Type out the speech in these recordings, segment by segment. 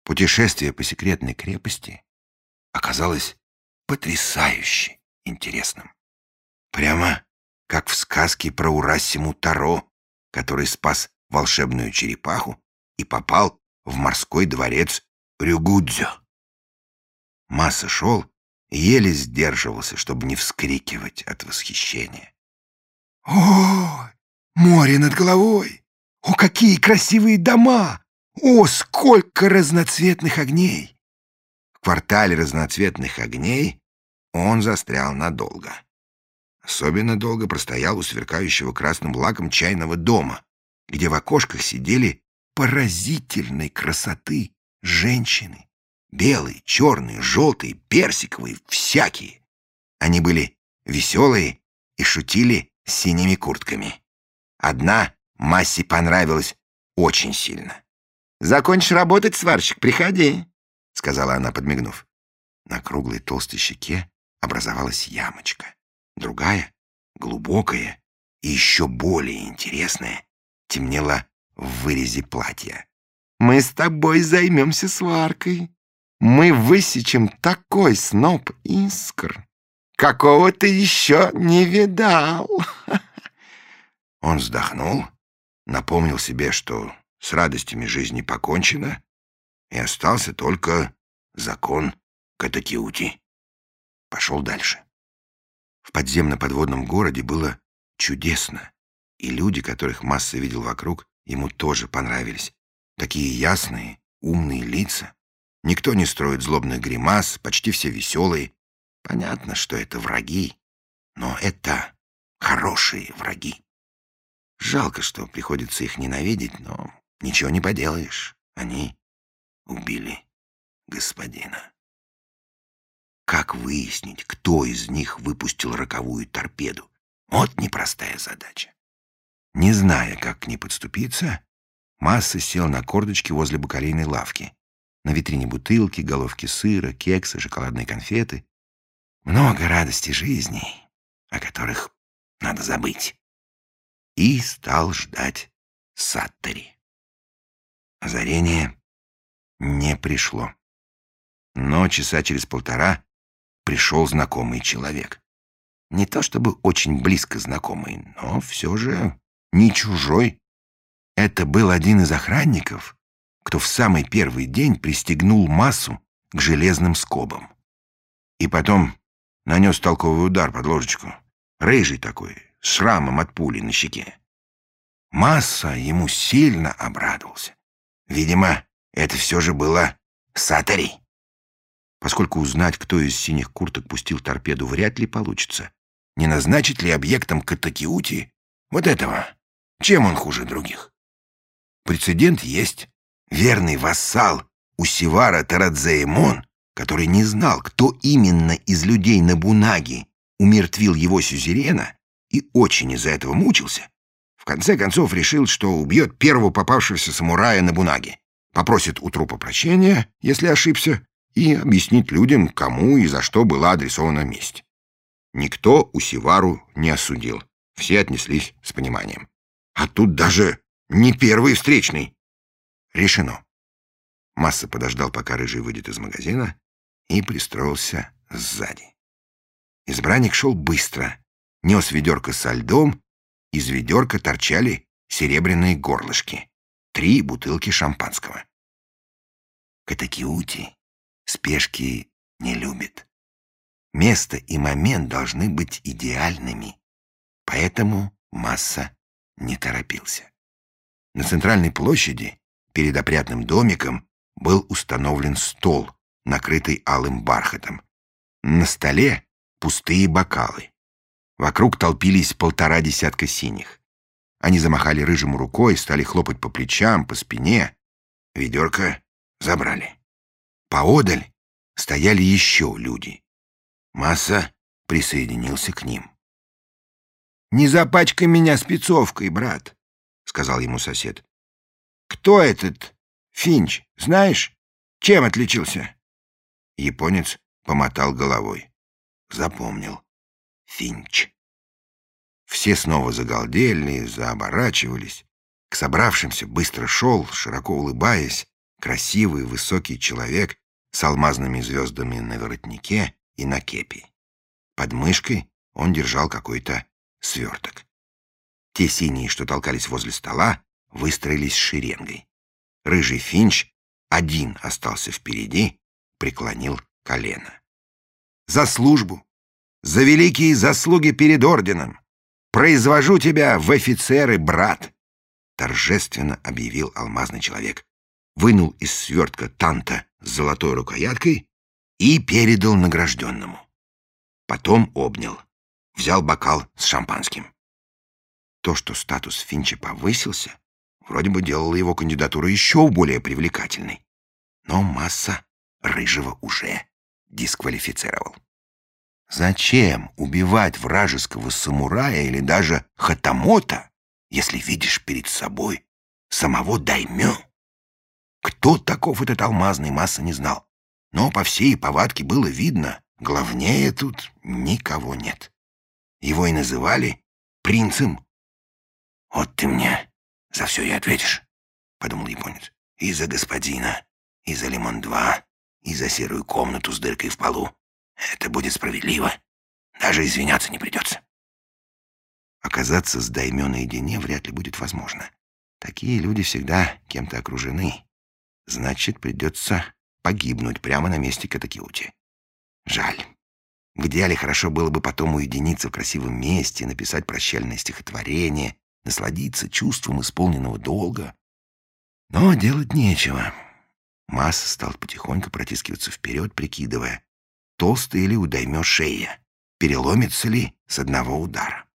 Путешествие по секретной крепости оказалось потрясающе интересным. Прямо как в сказке про Урассиму Таро, который спас волшебную черепаху и попал в морской дворец Рюгудзё. Масса шел и еле сдерживался, чтобы не вскрикивать от восхищения. «О, море над головой! О, какие красивые дома! О, сколько разноцветных огней!» В квартале разноцветных огней он застрял надолго. Особенно долго простоял у сверкающего красным лаком чайного дома, где в окошках сидели поразительной красоты женщины. Белые, черные, желтые, персиковые, всякие. Они были веселые и шутили с синими куртками. Одна Массе понравилась очень сильно. «Закончишь работать, сварщик, приходи», — сказала она, подмигнув. На круглой толстой щеке образовалась ямочка. Другая, глубокая и еще более интересная, темнела в вырезе платья. «Мы с тобой займемся сваркой. Мы высечем такой сноп искр, какого ты еще не видал». Он вздохнул, напомнил себе, что с радостями жизни покончено, и остался только закон Катакиути. Пошел дальше. В подземно-подводном городе было чудесно, и люди, которых Масса видел вокруг, ему тоже понравились. Такие ясные, умные лица. Никто не строит злобных гримас, почти все веселые. Понятно, что это враги, но это хорошие враги. Жалко, что приходится их ненавидеть, но ничего не поделаешь. Они убили господина. Как выяснить, кто из них выпустил роковую торпеду? Вот непростая задача. Не зная, как к ней подступиться, Масса сел на корточки возле бакалейной лавки. На витрине бутылки, головки сыра, кексы, шоколадные конфеты. Много радости жизни, о которых надо забыть. И стал ждать Саттери. Озарение не пришло. Но часа через полтора пришел знакомый человек. Не то чтобы очень близко знакомый, но все же не чужой. Это был один из охранников, кто в самый первый день пристегнул Массу к железным скобам. И потом нанес толковый удар под ложечку. Рыжий такой, с шрамом от пули на щеке. Масса ему сильно обрадовался. Видимо, это все же было Саттери. Поскольку узнать, кто из синих курток пустил торпеду, вряд ли получится. Не назначить ли объектом Катакиути вот этого? Чем он хуже других? Прецедент есть. Верный вассал Усивара Тарадзеэмон, который не знал, кто именно из людей Нобунаги умертвил его сюзерена и очень из-за этого мучился, в конце концов решил, что убьет первого попавшегося самурая Нобунаги, попросит у трупа прощения, если ошибся, и объяснит людям, кому и за что была адресована месть. Никто Усивару не осудил. Все отнеслись с пониманием. А тут даже не первый встречный. Решено. Масса подождал, пока Рыжий выйдет из магазина, и пристроился сзади. Избранник шел быстро, нес ведерко со льдом, из ведерка торчали серебряные горлышки, 3 бутылки шампанского. Катакиути спешки не любит. Место и момент должны быть идеальными, поэтому Масса не торопился. На центральной площади, перед опрятным домиком, был установлен стол, накрытый алым бархатом. На столе пустые бокалы. Вокруг толпились 1,5 десятка синих. Они замахали Рыжему рукой, стали хлопать по плечам, по спине. Ведерко забрали. Поодаль стояли еще люди. Масса присоединился к ним. «Не запачкай меня спецовкой, брат», — сказал ему сосед. «Кто этот Финч, знаешь? Чем отличился?» Японец помотал головой. Запомнил. Финч. Все снова загалдели, заоборачивались. К собравшимся быстро шел, широко улыбаясь, красивый высокий человек с алмазными звездами на воротнике и на кепи. Под мышкой он держал какой-то сверток. Те синие, что толкались возле стола, выстроились шеренгой. Рыжий Финч один остался впереди, преклонил колено. «За службу! За великие заслуги перед орденом! Произвожу тебя в офицеры, брат!» Торжественно объявил алмазный человек. Вынул из свертка танта с золотой рукояткой и передал награжденному. Потом обнял, взял бокал с шампанским. То, что статус Финча повысился, вроде бы делало его кандидатуру еще более привлекательной. Но Масса Рыжего уже дисквалифицировал. Зачем убивать вражеского самурая или даже хатамота, если видишь перед собой самого даймё? Кто таков этот алмазный, Масса не знал. Но по всей повадке было видно, главнее тут никого нет. Его и называли принцем. «Вот ты мне за все и ответишь», — подумал японец. «И за господина, и за Лимон-2, и за серую комнату с дыркой в полу. Это будет справедливо. Даже извиняться не придется». Оказаться с даймё наедине вряд ли будет возможно. Такие люди всегда кем-то окружены. Значит, придется погибнуть прямо на месте Катакиути. Жаль. В идеале хорошо было бы потом уединиться в красивом месте, написать прощальное стихотворение, насладиться чувством исполненного долга. Но делать нечего. Масса стал потихоньку протискиваться вперед, прикидывая, толстая ли у даймё шея, переломится ли с одного удара.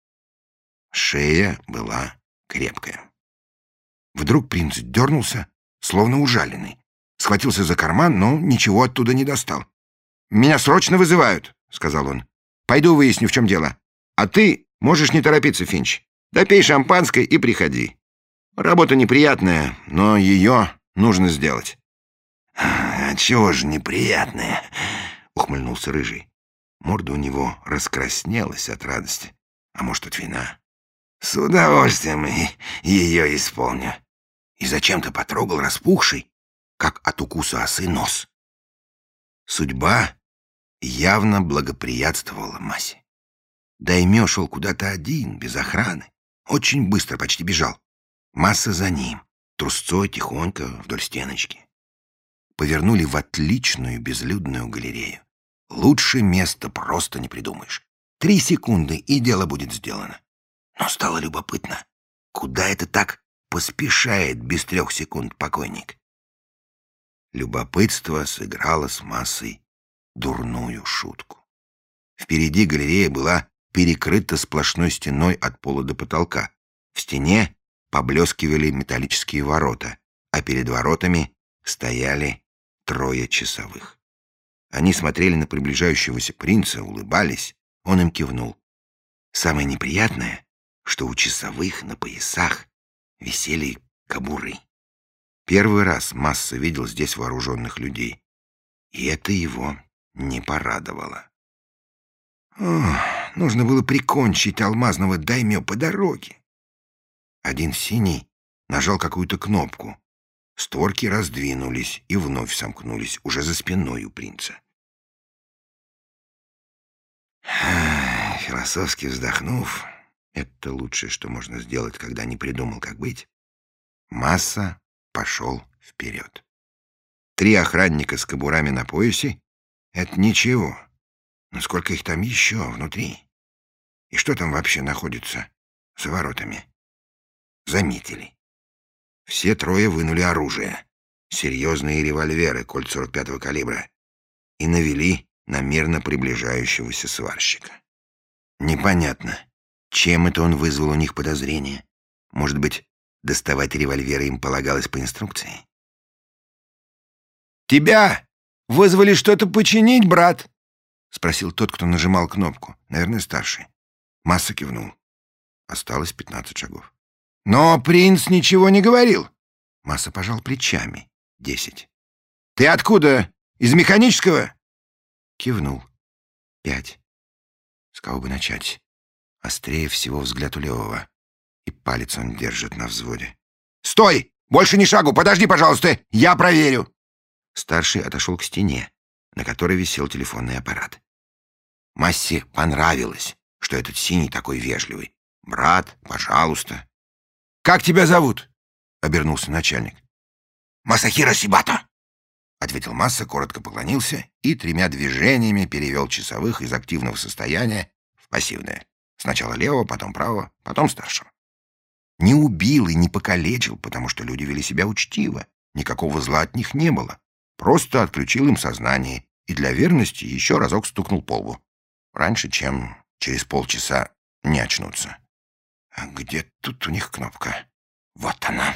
Шея была крепкая. Вдруг принц дернулся, словно ужаленный. Схватился за карман, но ничего оттуда не достал. «Меня срочно вызывают», — сказал он. «Пойду выясню, в чем дело. А ты можешь не торопиться, Финч. Допей шампанское и приходи. Работа неприятная, но ее нужно сделать». «А чего же неприятная?» — ухмыльнулся Рыжий. Морда у него раскраснелась от радости, а может, от вина. «С удовольствием ее исполню». И зачем-то потрогал распухший, как от укуса осы, нос. Судьба явно благоприятствовала Массе. Даймё шел куда-то один, без охраны. Очень быстро, почти бежал. Масса за ним, трусцой тихонько вдоль стеночки. Повернули в отличную безлюдную галерею. Лучше места просто не придумаешь. 3 секунды, и дело будет сделано. Но стало любопытно, куда это так поспешает без 3 секунд покойник. Любопытство сыграло с Массой дурную шутку. Впереди галерея была перекрыта сплошной стеной от пола до потолка. В стене поблескивали металлические ворота, а перед воротами стояли 3 часовых. Они смотрели на приближающегося принца, улыбались, он им кивнул. Самое неприятное, что у часовых на поясах висели кобуры. Первый раз Масса видел здесь вооруженных людей, и это его не порадовало. Нужно было прикончить алмазного даймё по дороге. Один синий нажал какую-то кнопку. Створки раздвинулись и вновь сомкнулись, уже за спиной у принца. Философски вздохнув, это лучшее, что можно сделать, когда не придумал, как быть, Масса пошел вперед. 3 охранника с кобурами на поясе — это ничего. Но сколько их там еще внутри? И что там вообще находится за воротами? Заметили. Все 3 вынули оружие. Серьезные револьверы, кольт 45-го калибра. И навели на мирно приближающегося сварщика. Непонятно, чем это он вызвал у них подозрение. Может быть, доставать револьверы им полагалось по инструкции? «Тебя вызвали что-то починить, брат?» — спросил тот, кто нажимал кнопку. Наверное, старший. Масса кивнул. Осталось 15 шагов. «Но принц ничего не говорил». Масса пожал плечами. 10. «Ты откуда? Из механического?» Кивнул. 5. С кого бы начать? Острее всего взгляд у левого. И палец он держит на взводе. «Стой! Больше ни шагу! Подожди, пожалуйста! Я проверю!» Старший отошел к стене, на которой висел телефонный аппарат. Массе понравилось, что этот синий такой вежливый. «Брат, пожалуйста». «Как тебя зовут?» — обернулся начальник. «Масахиро Сибато», — ответил Масса, коротко поклонился и 3 движениями перевел часовых из активного состояния в пассивное. Сначала левого, потом правого, потом старшего. Не убил и не покалечил, потому что люди вели себя учтиво. Никакого зла от них не было. Просто отключил им сознание и для верности еще разок стукнул по лбу. Раньше, чем через полчаса не очнуться. А где тут у них кнопка? Вот она.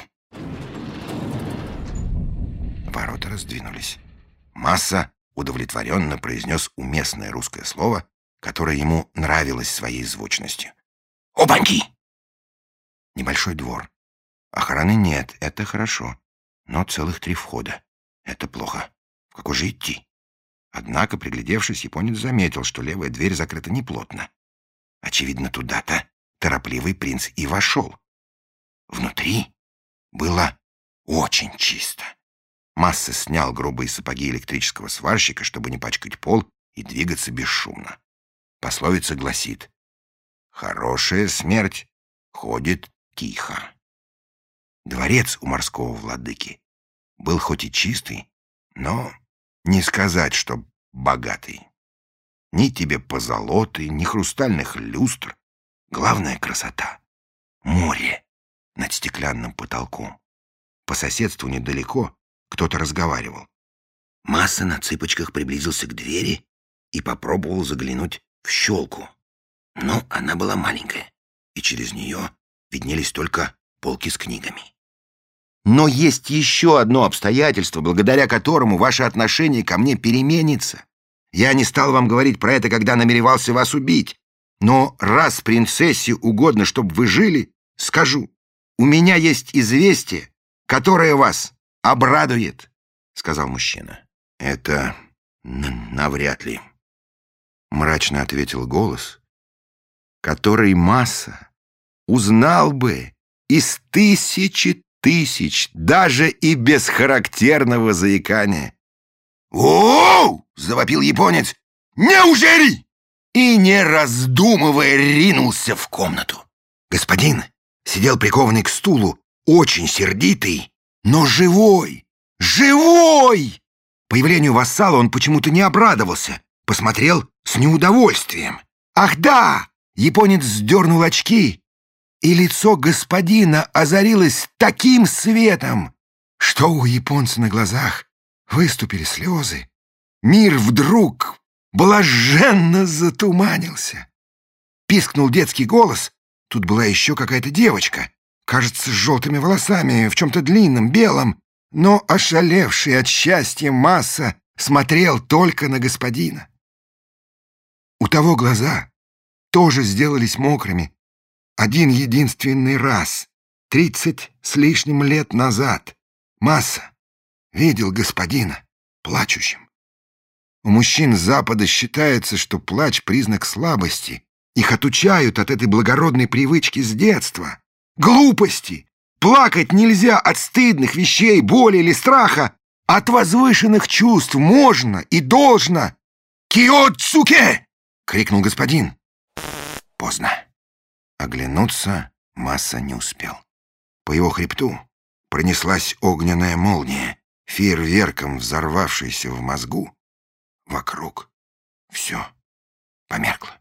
Ворота раздвинулись. Масса удовлетворенно произнес уместное русское слово, которое ему нравилось своей звучностью. «Опаньки!» Небольшой двор. Охраны нет, это хорошо. Но целых 3 входа. Это плохо. В какой же идти? Однако, приглядевшись, японец заметил, что левая дверь закрыта неплотно. Очевидно, туда-то торопливый принц и вошел. Внутри было очень чисто. Масса снял грубые сапоги электрического сварщика, чтобы не пачкать пол и двигаться бесшумно. Пословица гласит: «Хорошая смерть ходит тихо». Дворец у морского владыки был хоть и чистый, но не сказать, что богатый. Ни тебе позолоты, ни хрустальных люстр. Главная красота — море над стеклянным потолком. По соседству недалеко кто-то разговаривал. Масса на цыпочках приблизился к двери и попробовал заглянуть в щелку. Но она была маленькая, и через нее виднелись только полки с книгами. Но есть еще одно обстоятельство, благодаря которому ваше отношение ко мне переменится. Я не стал вам говорить про это, когда намеревался вас убить. Но раз принцессе угодно, чтобы вы жили, скажу. У меня есть известие, которое вас обрадует, — сказал мужчина. Это навряд ли, — мрачно ответил голос, который Масса узнал бы из 1000 тысяч, даже и без характерного заикания. «Оу!» — завопил японец. «Неужели?» И, не раздумывая, ринулся в комнату. Господин сидел прикованный к стулу, очень сердитый, но живой. Живой! Появлению вассала он почему-то не обрадовался, посмотрел с неудовольствием. «Ах да!» — японец сдернул очки, и лицо господина озарилось таким светом, что у японца на глазах выступили слезы. Мир вдруг блаженно затуманился. Пискнул детский голос. Тут была еще какая-то девочка, кажется, с желтыми волосами, в чем-то длинном, белом, но ошалевший от счастья Масса смотрел только на господина. У того глаза тоже сделались мокрыми. Один единственный раз, 30 с лишним лет назад, Масса видел господина плачущим. У мужчин Запада считается, что плач — признак слабости. Их отучают от этой благородной привычки с детства. Глупости! Плакать нельзя от стыдных вещей, боли или страха. От возвышенных чувств можно и должно. «Киоцуке!» — крикнул господин. Поздно. Оглянуться Масса не успел. По его хребту пронеслась огненная молния, фейерверком взорвавшаяся в мозгу. Вокруг все померкло.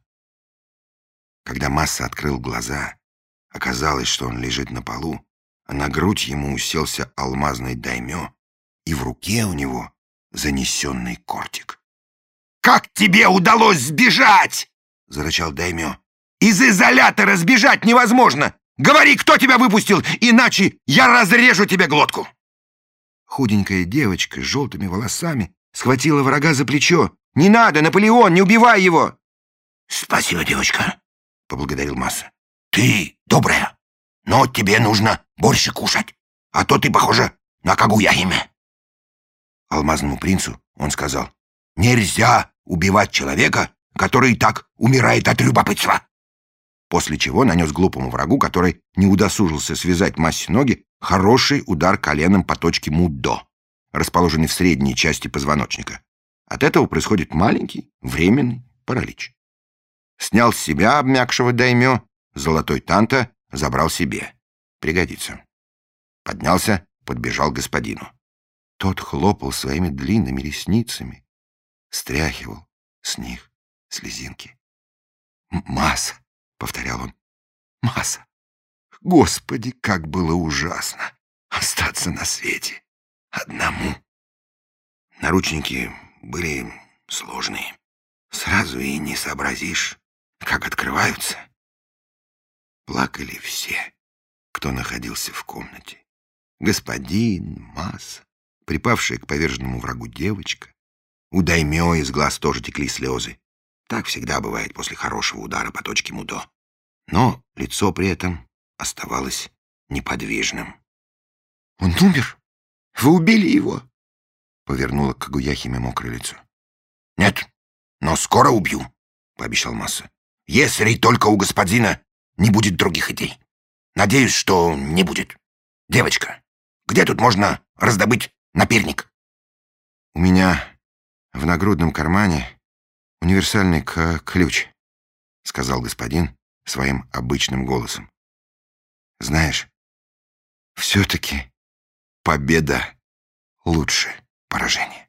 Когда Масса открыл глаза, оказалось, что он лежит на полу, а на грудь ему уселся алмазный даймё, и в руке у него занесенный кортик. «Как тебе удалось сбежать?» — зарычал даймё. «Из изолятора сбежать невозможно! Говори, кто тебя выпустил, иначе я разрежу тебе глотку!» Худенькая девочка с желтыми волосами схватила врага за плечо. «Не надо, Наполеон, не убивай его!» «Спасибо, девочка», — поблагодарил Масса. «Ты добрая, но тебе нужно больше кушать, а то ты похожа на Кагуя-химе». Алмазному принцу он сказал: «Нельзя убивать человека, который и так умирает от любопытства». после чего нанес глупому врагу, который не удосужился связать Массе ноги, хороший удар коленом по точке Мудо, расположенной в средней части позвоночника. От этого происходит маленький, временный паралич. Снял с себя обмякшего даймё, золотой танто забрал себе. Пригодится. Поднялся, подбежал к господину. Тот хлопал своими длинными ресницами, стряхивал с них слезинки. «Масса!» — повторял он. «Масса! Господи, как было ужасно остаться на свете одному!» Наручники были сложные. Сразу и не сообразишь, как открываются. Плакали все, кто находился в комнате. Господин, Масса, припавшая к поверженному врагу девочка. У даймё из глаз тоже текли слезы. Так всегда бывает после хорошего удара по точке Мудо. Но лицо при этом оставалось неподвижным. «Он умер? Вы убили его?» — повернула Кагуяхиме мокрое лицо. «Нет, но скоро убью», — пообещал Масса. «Если только у господина не будет других идей. Надеюсь, что не будет. Девочка, где тут можно раздобыть наперник?» «У меня в нагрудном кармане универсальный ключ», — сказал господин своим обычным голосом. «Знаешь, все-таки победа лучше поражения».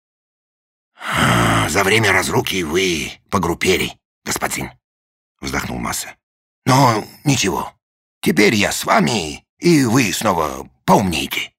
«За время разлуки вы погруппели, господин», — вздохнул Масса. «Но ничего, теперь я с вами, и вы снова поумнеете».